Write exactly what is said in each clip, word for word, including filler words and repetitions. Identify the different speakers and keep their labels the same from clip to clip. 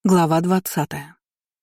Speaker 1: Глава двадцатая.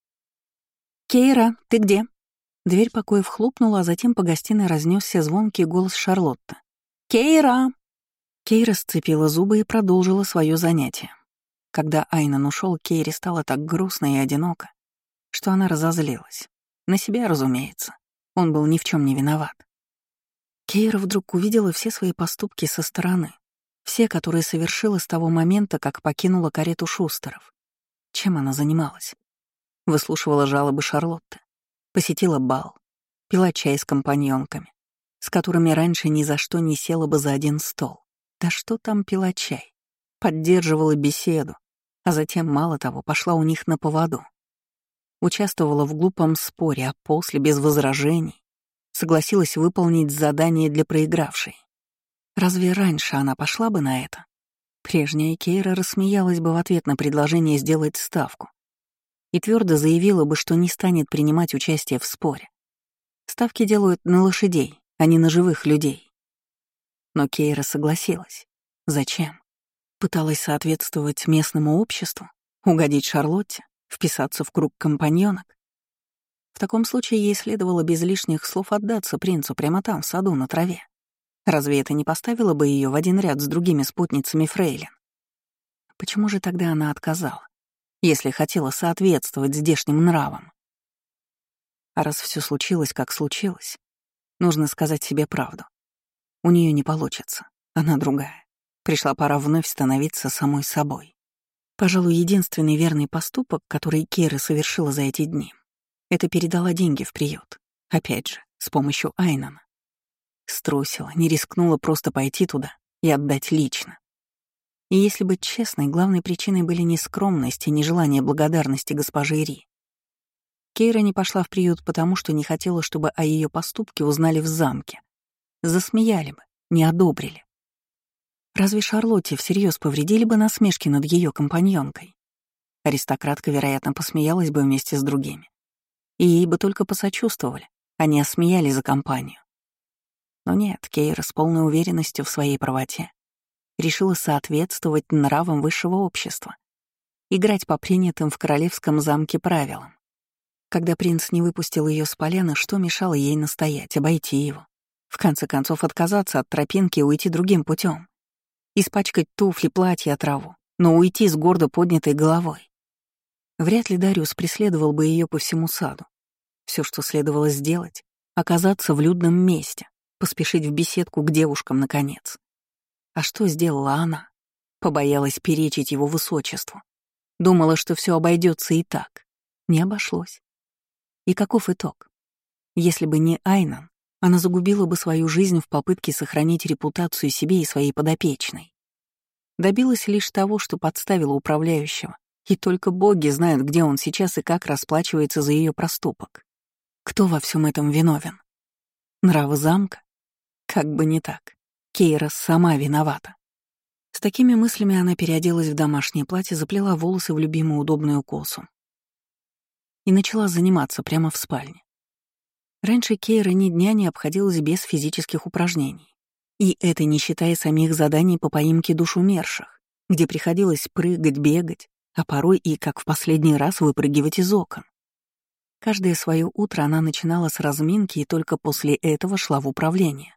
Speaker 1: «Кейра, ты где?» Дверь покоев хлопнула, а затем по гостиной разнесся звонкий голос Шарлотты. «Кейра!» Кейра сцепила зубы и продолжила свое занятие. Когда Айнан ушел, Кейре стало так грустно и одиноко, что она разозлилась. На себя, разумеется. Он был ни в чем не виноват. Кейра вдруг увидела все свои поступки со стороны, все, которые совершила с того момента, как покинула карету Шустеров. Чем она занималась? Выслушивала жалобы Шарлотты, посетила бал, пила чай с компаньонками, с которыми раньше ни за что не села бы за один стол. Да что там пила чай? Поддерживала беседу, а затем, мало того, пошла у них на поводу. Участвовала в глупом споре, а после, без возражений, согласилась выполнить задание для проигравшей. Разве раньше она пошла бы на это? Прежняя Кейра рассмеялась бы в ответ на предложение сделать ставку и твердо заявила бы, что не станет принимать участие в споре. Ставки делают на лошадей, а не на живых людей. Но Кейра согласилась. Зачем? Пыталась соответствовать местному обществу, угодить Шарлотте, вписаться в круг компаньонок. В таком случае ей следовало без лишних слов отдаться принцу прямо там, в саду, на траве. Разве это не поставило бы ее в один ряд с другими спутницами фрейлин? Почему же тогда она отказала, если хотела соответствовать здешним нравам? А раз все случилось, как случилось, нужно сказать себе правду. У нее не получится, она другая. Пришла пора вновь становиться самой собой. Пожалуй, единственный верный поступок, который Кейра совершила за эти дни, это передала деньги в приют. Опять же, с помощью Айнана. Струсила, не рискнула просто пойти туда и отдать лично. И если быть честной, главной причиной были не скромность и не желание благодарности госпожи Ри. Кейра не пошла в приют потому, что не хотела, чтобы о ее поступке узнали в замке. Засмеяли бы, не одобрили. Разве Шарлотте всерьез повредили бы насмешки над ее компаньонкой? Аристократка, вероятно, посмеялась бы вместе с другими. И ей бы только посочувствовали, а не осмеяли за компанию. Но нет, Кейра с полной уверенностью в своей правоте решила соответствовать нравам высшего общества, играть по принятым в королевском замке правилам. Когда принц не выпустил ее с поляны, что мешало ей настоять, обойти его? В конце концов, отказаться от тропинки и уйти другим путем, испачкать туфли, платье, траву, но уйти с гордо поднятой головой. Вряд ли Дариус преследовал бы ее по всему саду. Все, что следовало сделать — оказаться в людном месте, поспешить в беседку к девушкам, наконец. А что сделала она? Побоялась перечить его высочеству. Думала, что все обойдется и так. Не обошлось. И каков итог? Если бы не Айнан, она загубила бы свою жизнь в попытке сохранить репутацию себе и своей подопечной. Добилась лишь того, что подставила управляющего, и только боги знают, где он сейчас и как расплачивается за ее проступок. Кто во всем этом виновен? Нравы замка? Как бы не так. Кейра сама виновата. С такими мыслями она переоделась в домашнее платье, заплела волосы в любимую удобную косу и начала заниматься прямо в спальне. Раньше Кейра ни дня не обходилась без физических упражнений. И это не считая самих заданий по поимке душ умерших, где приходилось прыгать, бегать, а порой и, как в последний раз, выпрыгивать из окон. Каждое свое утро она начинала с разминки и только после этого шла в управление.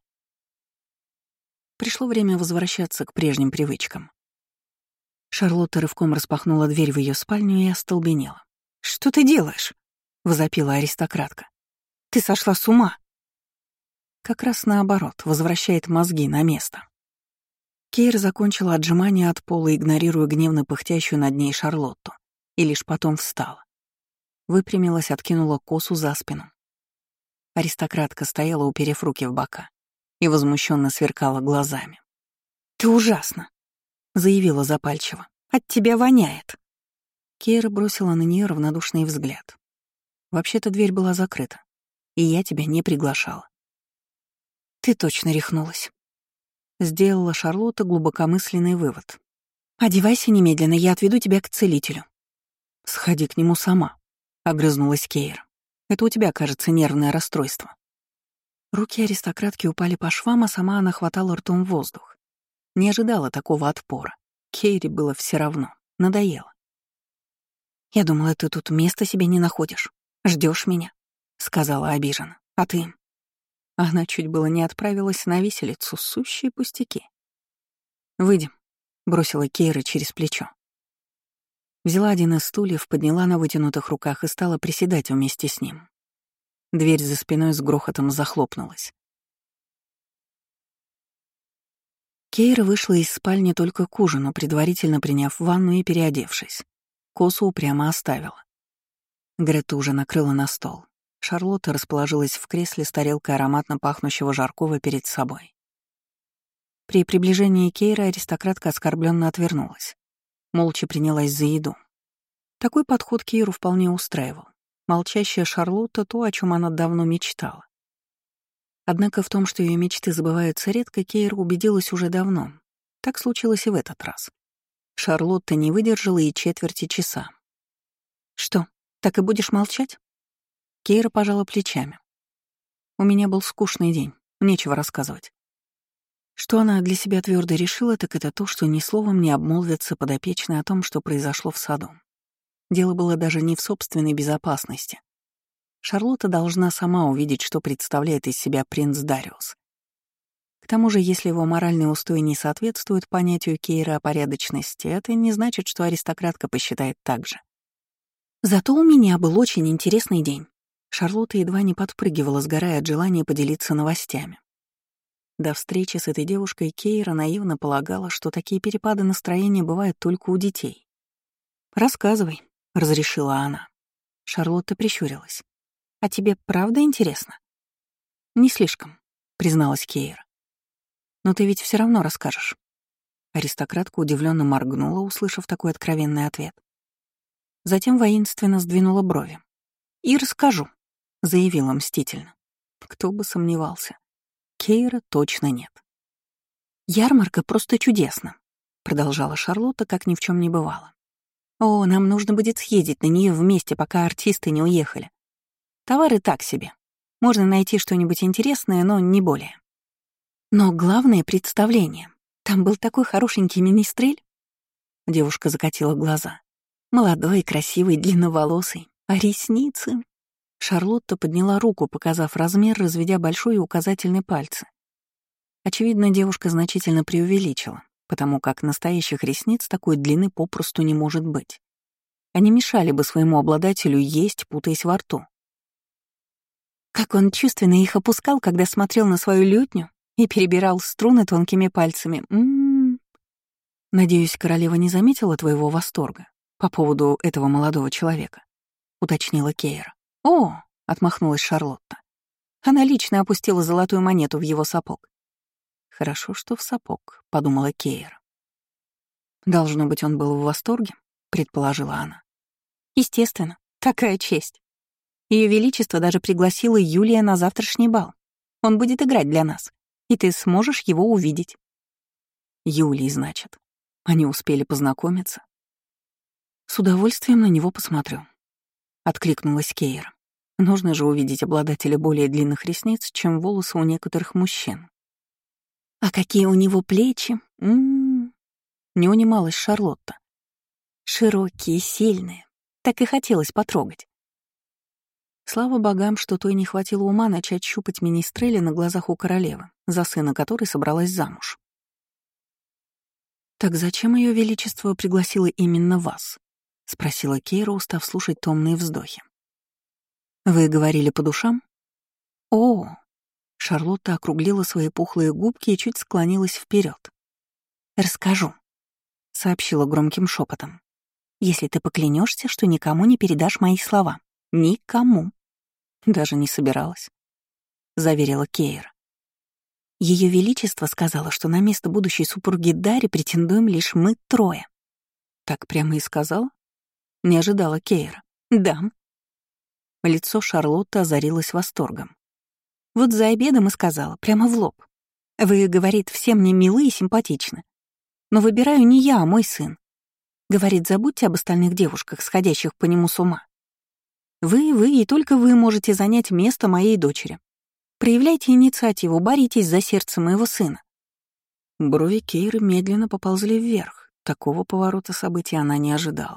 Speaker 1: Пришло время возвращаться к прежним привычкам. Шарлотта рывком распахнула дверь в ее спальню и остолбенела. «Что ты делаешь?» — возопила аристократка. «Ты сошла с ума!» Как раз наоборот, возвращает мозги на место. Кейра закончила отжимание от пола, игнорируя гневно пыхтящую над ней Шарлотту, и лишь потом встала. Выпрямилась, откинула косу за спину. Аристократка стояла, уперев руки в бока, и возмущенно сверкала глазами. «Ты ужасна!» — заявила запальчиво. «От тебя воняет!» Кейра бросила на нее равнодушный взгляд. «Вообще-то дверь была закрыта, и я тебя не приглашала». «Ты точно рехнулась», — сделала Шарлотта глубокомысленный вывод. «Одевайся немедленно, я отведу тебя к целителю». «Сходи к нему сама», — огрызнулась Кейра. «Это у тебя, кажется, нервное расстройство». Руки аристократки упали по швам, а сама она хватала ртом воздух. Не ожидала такого отпора. Кейре было все равно. Надоело. «Я думала, ты тут места себе не находишь. Ждешь меня», — сказала обиженно. «А ты?» Она чуть было не отправилась на виселицу, сущие пустяки. «Выйдем», — бросила Кейра через плечо. Взяла один из стульев, подняла на вытянутых руках и стала приседать вместе с ним. Дверь за спиной с грохотом захлопнулась. Кейра вышла из спальни только к ужину, предварительно приняв ванну и переодевшись. Косу упрямо оставила. Грета уже накрыла на стол. Шарлотта расположилась в кресле с тарелкой ароматно пахнущего жаркого перед собой. При приближении Кейры аристократка оскорбленно отвернулась. Молча принялась за еду. Такой подход Кейру вполне устраивал. Молчащая Шарлотта — то, о чем она давно мечтала. Однако в том, что ее мечты забываются редко, Кейра убедилась уже давно. Так случилось и в этот раз. Шарлотта не выдержала и четверти часа. «Что, так и будешь молчать?» Кейра пожала плечами. «У меня был скучный день, нечего рассказывать». Что она для себя твердо решила, так это то, что ни словом не обмолвится подопечной о том, что произошло в саду. Дело было даже не в собственной безопасности. Шарлотта должна сама увидеть, что представляет из себя принц Дариус. К тому же, если его моральные устои не соответствуют понятию Кейры о порядочности, это не значит, что аристократка посчитает так же. Зато у меня был очень интересный день. Шарлотта едва не подпрыгивала, сгорая от желания поделиться новостями. До встречи с этой девушкой Кейра наивно полагала, что такие перепады настроения бывают только у детей. «Рассказывай», — разрешила она. Шарлотта прищурилась. «А тебе правда интересно?» «Не слишком», — призналась Кейра. «Но ты ведь все равно расскажешь». Аристократка удивленно моргнула, услышав такой откровенный ответ. Затем воинственно сдвинула брови. «И расскажу», — заявила мстительно. Кто бы сомневался. Кейра точно нет. «Ярмарка просто чудесна», — продолжала Шарлотта, как ни в чем не бывало. «О, нам нужно будет съездить на нее вместе, пока артисты не уехали. Товары так себе. Можно найти что-нибудь интересное, но не более. Но главное — представление. Там был такой хорошенький министрель». Девушка закатила глаза. Молодой, красивый, длинноволосый. А ресницы? Шарлотта подняла руку, показав размер, разведя большой и указательный пальцы. Очевидно, девушка значительно преувеличила, потому как настоящих ресниц такой длины попросту не может быть. Они мешали бы своему обладателю есть, путаясь во рту. Как он чувственно их опускал, когда смотрел на свою лютню и перебирал струны тонкими пальцами. М-м-м. «Надеюсь, королева не заметила твоего восторга по поводу этого молодого человека», — уточнила Кейра. «О!» — отмахнулась Шарлотта. Она лично опустила золотую монету в его сапог. «Хорошо, что в сапог», — подумала Кейра. «Должно быть, он был в восторге», — предположила она. «Естественно, такая честь. Ее Величество даже пригласило Юлия на завтрашний бал. Он будет играть для нас, и ты сможешь его увидеть». «Юлий, значит. Они успели познакомиться?» «С удовольствием на него посмотрю», — откликнулась Кейра. «Нужно же увидеть обладателя более длинных ресниц, чем волосы у некоторых мужчин». «А какие у него плечи! М-м-м!» Не унималась Шарлотта. «Широкие, сильные. Так и хотелось потрогать». Слава богам, что той не хватило ума начать щупать министрели на глазах у королевы, за сына которой собралась замуж. «Так зачем Ее Величество пригласило именно вас?» — спросила Кейра, устав слушать томные вздохи. «Вы говорили по душам?» «О!» — Шарлотта округлила свои пухлые губки и чуть склонилась вперед. «Расскажу», — сообщила громким шепотом. «Если ты поклянешься, что никому не передашь мои слова. Никому». «Даже не собиралась», — заверила Кейра. Ее Величество сказала, что на место будущей супруги Дари претендуем лишь мы трое. Так прямо и сказала? Не ожидала Кейра. Да. Лицо Шарлотты озарилось восторгом. Вот за обедом и сказала, прямо в лоб. Вы, говорит, все мне милы и симпатичны. Но выбираю не я, а мой сын. Говорит, забудьте об остальных девушках, сходящих по нему с ума. Вы, вы и только вы можете занять место моей дочери. Проявляйте инициативу, боритесь за сердце моего сына». Брови Кейры медленно поползли вверх. Такого поворота событий она не ожидала.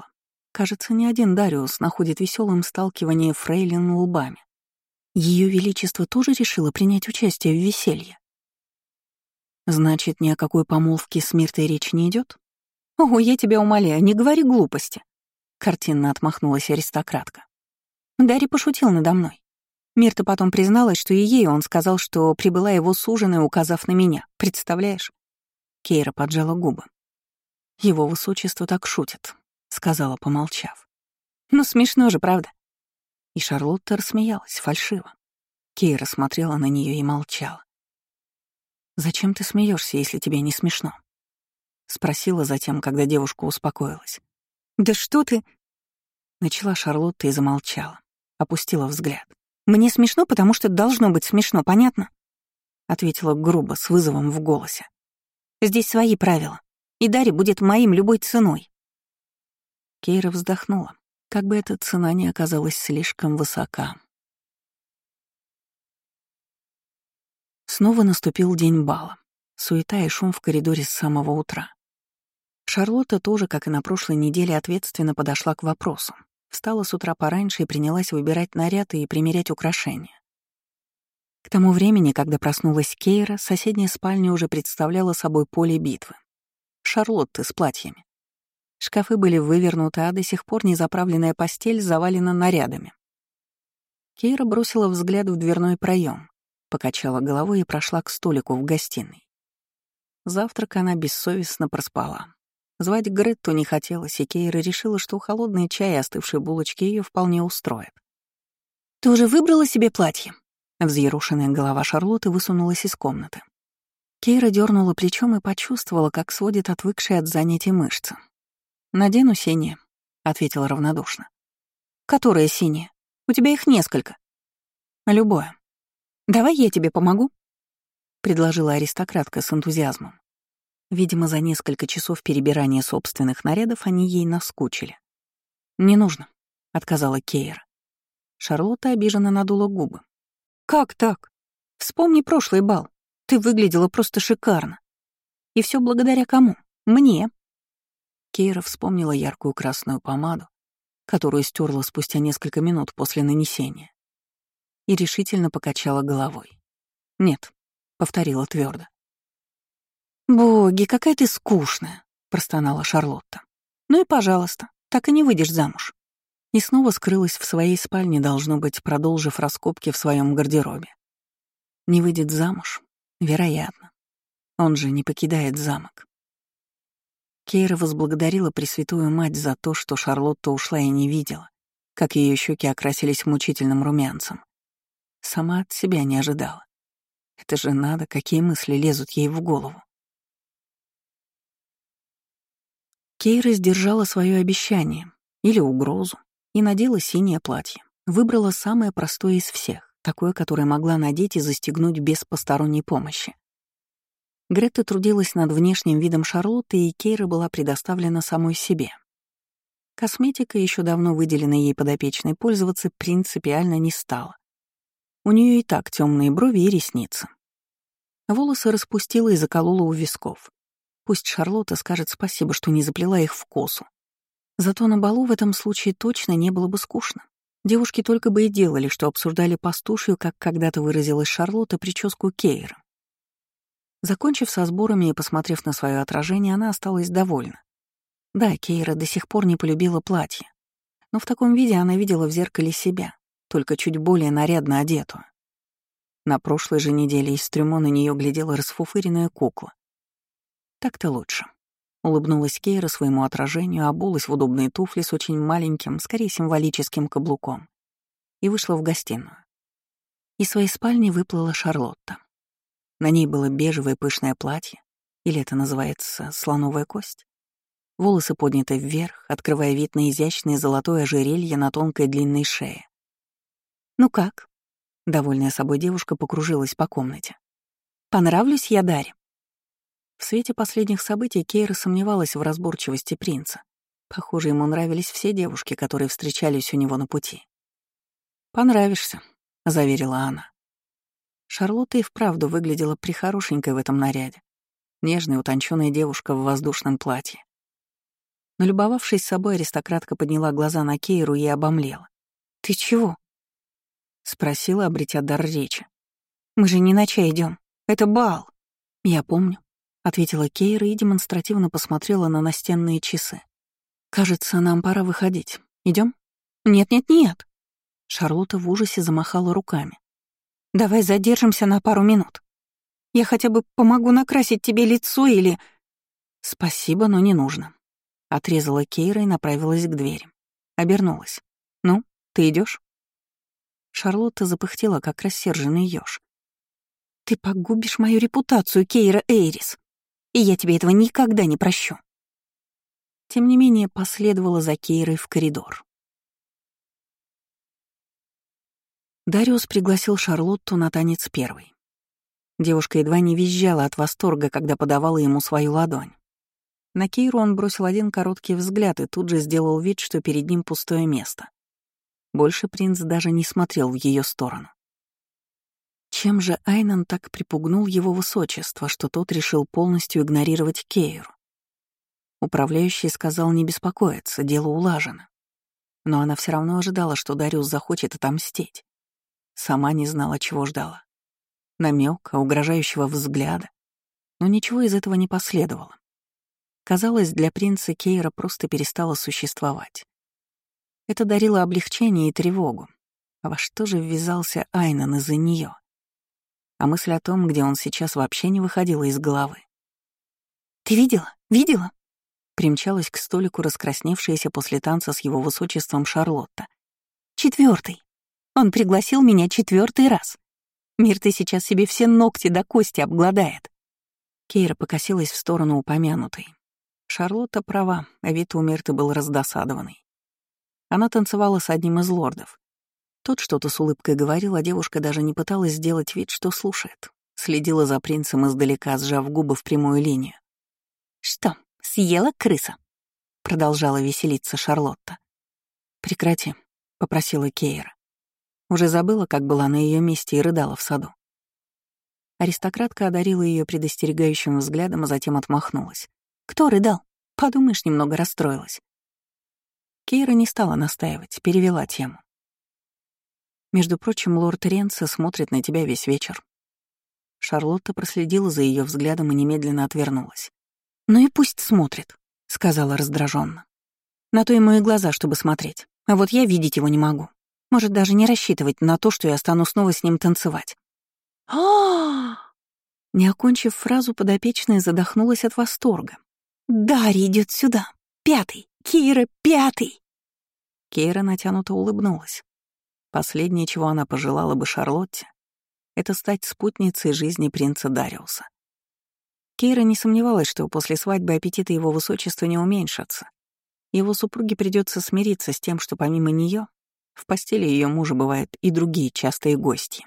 Speaker 1: Кажется, ни один Дариус находит веселым сталкивание фрейлин лбами. Ее Величество тоже решило принять участие в веселье. Значит, ни о какой помолвке с Миртой речи не идет? О, я тебя умоляю, не говори глупости. Картинно отмахнулась аристократка. Дарри пошутил надо мной. Мирта потом призналась, что и ей он сказал, что прибыла его суженая, указав на меня. Представляешь? Кейра поджала губы. Его высочество так шутит, сказала, помолчав. Ну смешно же, правда? И Шарлотта рассмеялась, фальшиво. Кейра смотрела на нее и молчала. «Зачем ты смеешься, если тебе не смешно?» — спросила затем, когда девушка успокоилась. «Да что ты...» — начала Шарлотта и замолчала, опустила взгляд. «Мне смешно, потому что должно быть смешно, понятно?» — ответила грубо, с вызовом в голосе. «Здесь свои правила, и Дарри будет моим любой ценой». Кейра вздохнула, как бы эта цена не оказалась слишком высока. Снова наступил день бала. Суета и шум в коридоре с самого утра. Шарлотта тоже, как и на прошлой неделе, ответственно подошла к вопросу. Встала с утра пораньше и принялась выбирать наряды и примерять украшения. К тому времени, когда проснулась Кейра, соседняя спальня уже представляла собой поле битвы. Шарлотты с платьями. Шкафы были вывернуты, а до сих пор незаправленная постель завалена нарядами. Кейра бросила взгляд в дверной проем, покачала головой и прошла к столику в гостиной. Завтрак она бессовестно проспала. Звать Гретту не хотелось, и Кейра решила, что холодный чай и остывшие булочки ее вполне устроят. «Ты уже выбрала себе платье?» Взъерушенная голова Шарлотты высунулась из комнаты. Кейра дернула плечом и почувствовала, как сводит отвыкшие от занятий мышцы. «Надену синее», — ответила равнодушно. «Которое синее? У тебя их несколько». «Любое. Давай я тебе помогу», — предложила аристократка с энтузиазмом. Видимо, за несколько часов перебирания собственных нарядов они ей наскучили. «Не нужно», — отказала Кейра. Шарлотта обиженно надула губы. «Как так? Вспомни прошлый бал. Ты выглядела просто шикарно. И все благодаря кому? Мне». Кейра вспомнила яркую красную помаду, которую стерла спустя несколько минут после нанесения, и решительно покачала головой. «Нет», — повторила твердо. «Боги, какая ты скучная», — простонала Шарлотта. «Ну и пожалуйста, так и не выйдешь замуж». И снова скрылась в своей спальне, должно быть, продолжив раскопки в своем гардеробе. Не выйдет замуж? Вероятно. Он же не покидает замок. Кейра возблагодарила Пресвятую Мать за то, что Шарлотта ушла и не видела, как ее щеки окрасились мучительным румянцем. Сама от себя не ожидала. Это же надо, какие мысли лезут ей в голову. Кейра сдержала свое обещание или угрозу и надела синее платье. Выбрала самое простое из всех, такое, которое могла надеть и застегнуть без посторонней помощи. Гретта трудилась над внешним видом Шарлотты, и Кейра была предоставлена самой себе. Косметика, еще давно выделенной ей подопечной, пользоваться принципиально не стала. У нее и так темные брови и ресницы. Волосы распустила и заколола у висков. Пусть Шарлотта скажет спасибо, что не заплела их в косу. Зато на балу в этом случае точно не было бы скучно. Девушки только бы и делали, что обсуждали пастушью, как когда-то выразилась Шарлотта, прическу Кейры. Закончив со сборами и посмотрев на свое отражение, она осталась довольна. Да, Кейра до сих пор не полюбила платье, но в таком виде она видела в зеркале себя, только чуть более нарядно одетую. На прошлой же неделе из трюмо на нее глядела расфуфыренная кукла. Так-то лучше. Улыбнулась Кейра своему отражению, обулась в удобные туфли с очень маленьким, скорее символическим каблуком и вышла в гостиную. Из своей спальни выплыла Шарлотта. На ней было бежевое пышное платье, или это называется слоновая кость. Волосы подняты вверх, открывая вид на изящное золотое ожерелье на тонкой длинной шее. «Ну как?» — довольная собой девушка покружилась по комнате. «Понравлюсь я Даре?» В свете последних событий Кейра сомневалась в разборчивости принца. Похоже, ему нравились все девушки, которые встречались у него на пути. «Понравишься», — заверила она. Шарлотта и вправду выглядела прихорошенькой в этом наряде. Нежная, утонченная девушка в воздушном платье. Налюбовавшись собой, аристократка подняла глаза на Кейру и обомлела. «Ты чего?» — спросила, обретя дар речи. «Мы же не на чай идем. Это бал!» «Я помню», — ответила Кейра и демонстративно посмотрела на настенные часы. «Кажется, нам пора выходить. Идем? «Нет-нет-нет!» Шарлотта в ужасе замахала руками. «Давай задержимся на пару минут. Я хотя бы помогу накрасить тебе лицо или...» «Спасибо, но не нужно», — отрезала Кейра и направилась к двери. Обернулась. «Ну, ты идешь? Шарлотта запыхтела, как рассерженный ёж. «Ты погубишь мою репутацию, Кейра Эйрис, и я тебе этого никогда не прощу». Тем не менее, последовала за Кейрой в коридор. Дариус пригласил Шарлотту на танец первый. Девушка едва не визжала от восторга, когда подавала ему свою ладонь. На Кейру он бросил один короткий взгляд и тут же сделал вид, что перед ним пустое место. Больше принц даже не смотрел в ее сторону. Чем же Айнан так припугнул его высочество, что тот решил полностью игнорировать Кейру? Управляющий сказал не беспокоиться, дело улажено. Но она все равно ожидала, что Дариус захочет отомстить. Сама не знала, чего ждала. Намека, угрожающего взгляда. Но ничего из этого не последовало. Казалось, для принца Кейра просто перестала существовать. Это дарило облегчение и тревогу. А во что же ввязался Айнан из-за нее? А мысль о том, где он сейчас, вообще не выходила из головы. «Ты видела? Видела?» Примчалась к столику раскрасневшаяся после танца с его высочеством Шарлотта. «Четвертый. Он пригласил меня четвертый раз. Мир, ты сейчас себе все ногти до кости обгладает». Кейра покосилась в сторону упомянутой. Шарлотта права, а вид у Мирты был раздосадованный. Она танцевала с одним из лордов. Тот что-то с улыбкой говорил, а девушка даже не пыталась сделать вид, что слушает. Следила за принцем издалека, сжав губы в прямую линию. «Что, съела крыса?» — продолжала веселиться Шарлотта. «Прекрати», — попросила Кейра. Уже забыла, как была на ее месте и рыдала в саду. Аристократка одарила ее предостерегающим взглядом, а затем отмахнулась. «Кто рыдал? Подумаешь, немного расстроилась». Кейра не стала настаивать, перевела тему. «Между прочим, лорд Ренце смотрит на тебя весь вечер». Шарлотта проследила за ее взглядом и немедленно отвернулась. «Ну и пусть смотрит», — сказала раздраженно. «На то ему и глаза, чтобы смотреть. А вот я видеть его не могу. Может, даже не рассчитывать на то, что я стану снова с ним танцевать». а Не окончив фразу, подопечная задохнулась от восторга. «Дарья идет сюда! Пятый! Кейра, пятый!» Кейра натянуто улыбнулась. Последнее, чего она пожелала бы Шарлотте, это стать спутницей жизни принца Дариуса. Кейра не сомневалась, что после свадьбы аппетиты его высочества не уменьшатся. Его супруге придется смириться с тем, что помимо нее в постели ее мужа бывают и другие частые гости.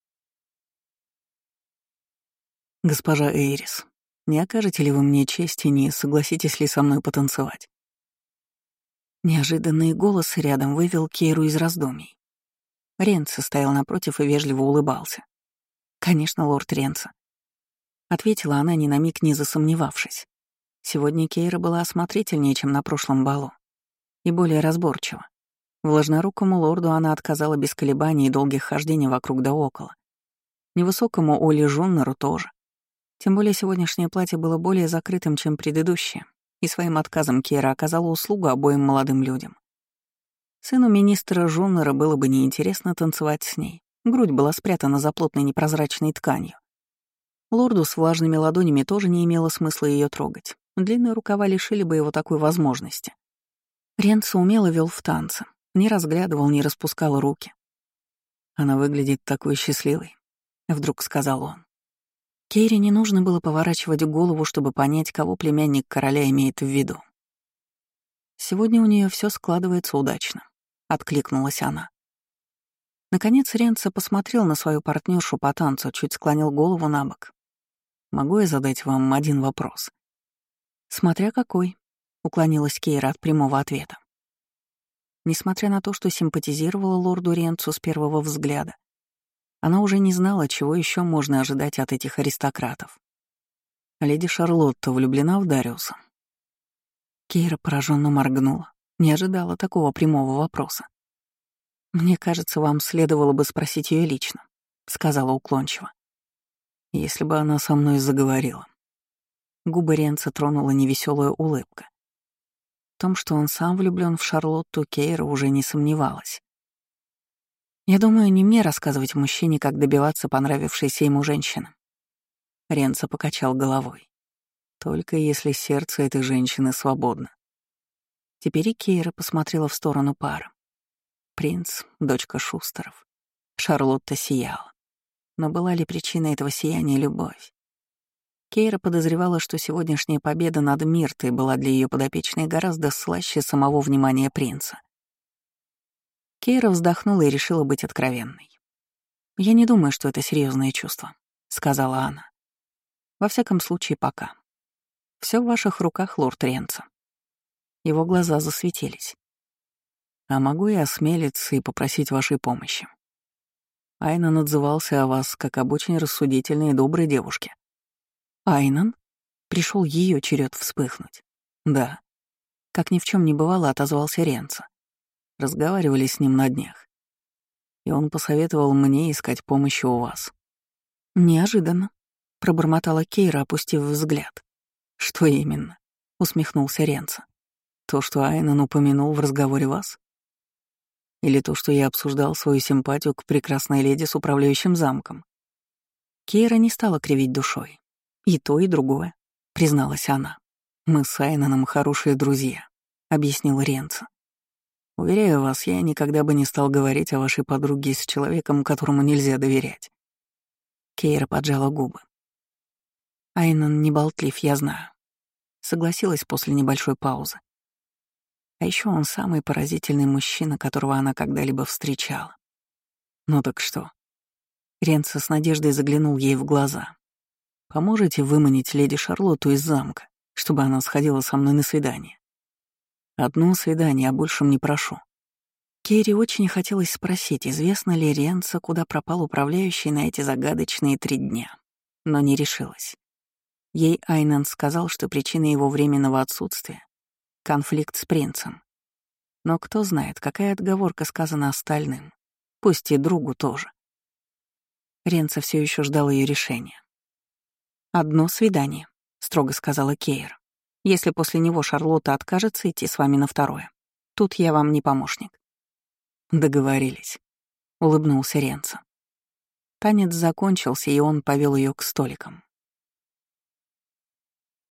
Speaker 1: «Госпожа Эйрис, не окажете ли вы мне честь и не согласитесь ли со мной потанцевать?» Неожиданный голос рядом вывел Кейру из раздумий. Ренце стоял напротив и вежливо улыбался. «Конечно, лорд Ренце», — ответила она, ни на миг не засомневавшись. Сегодня Кейра была осмотрительнее, чем на прошлом балу, и более разборчива. Влажнорукому лорду она отказала без колебаний и долгих хождений вокруг да около. Невысокому Олли Жуннеру тоже. Тем более сегодняшнее платье было более закрытым, чем предыдущее, и своим отказом Кейра оказала услугу обоим молодым людям. Сыну министра Жуннера было бы неинтересно танцевать с ней. Грудь была спрятана за плотной непрозрачной тканью. Лорду с влажными ладонями тоже не имело смысла ее трогать. Длинные рукава лишили бы его такой возможности. Ренцо умело вел в танце, не разглядывал, не распускал руки. «Она выглядит такой счастливой», — вдруг сказал он. Кейре не нужно было поворачивать голову, чтобы понять, кого племянник короля имеет в виду. «Сегодня у нее все складывается удачно», — откликнулась она. Наконец Ренцо посмотрел на свою партнершу по танцу, чуть склонил голову на бок. «Могу я задать вам один вопрос?» «Смотря какой», — уклонилась Кейра от прямого ответа. Несмотря на то, что симпатизировала лорду Ренцу с первого взгляда, она уже не знала, чего еще можно ожидать от этих аристократов. Леди Шарлотта влюблена в Дариуса. Кейра пораженно моргнула, не ожидала такого прямого вопроса. «Мне кажется, вам следовало бы спросить ее лично», — сказала уклончиво. «Если бы она со мной заговорила». Губы Ренца тронула невеселая улыбка. В том, что он сам влюблен в Шарлотту, Кейра уже не сомневалась. «Я думаю, не мне рассказывать мужчине, как добиваться понравившейся ему женщины». Ренца покачал головой. «Только если сердце этой женщины свободно». Теперь и Кейра посмотрела в сторону пары. Принц, дочка Шустеров. Шарлотта сияла. Но была ли причиной этого сияния любовь? Кейра подозревала, что сегодняшняя победа над Миртой была для ее подопечной гораздо слаще самого внимания принца. Кейра вздохнула и решила быть откровенной. «Я не думаю, что это серьезное чувство», — сказала она. «Во всяком случае, пока. Все в ваших руках, лорд Ренца». Его глаза засветились. «А могу я осмелиться и попросить вашей помощи? Айнан отзывался о вас как об очень рассудительной и доброй девушке». «Айнан?» Пришел ее черед вспыхнуть. «Да». Как ни в чем не бывало, отозвался Ренца. Разговаривали с ним на днях. И он посоветовал мне искать помощи у вас. «Неожиданно», — пробормотала Кейра, опустив взгляд. «Что именно?» — усмехнулся Ренца. «То, что Айнан упомянул в разговоре вас? Или то, что я обсуждал свою симпатию к прекрасной леди с управляющим замком?» Кейра не стала кривить душой. «И то, и другое», — призналась она. «Мы с Айнаном хорошие друзья», — объяснил Ренца. «Уверяю вас, я никогда бы не стал говорить о вашей подруге с человеком, которому нельзя доверять». Кейра поджала губы. «Айнан не болтлив, я знаю», — согласилась после небольшой паузы. А еще он самый поразительный мужчина, которого она когда-либо встречала. «Ну так что?» Ренца с надеждой заглянул ей в глаза. «Поможете выманить леди Шарлотту из замка, чтобы она сходила со мной на свидание? Одно свидание, а большем не прошу». Кейре очень хотелось спросить, известно ли Ренца, куда пропал управляющий на эти загадочные три дня, но не решилась. Ей Айнан сказал, что причина его временного отсутствия — конфликт с принцем. Но кто знает, какая отговорка сказана остальным, пусть и другу тоже. Ренца все еще ждал ее решения. «Одно свидание», — строго сказала Кейра. «Если после него Шарлотта откажется идти с вами на второе, тут я вам не помощник». «Договорились», — улыбнулся Ренца. Танец закончился, и он повел ее к столикам.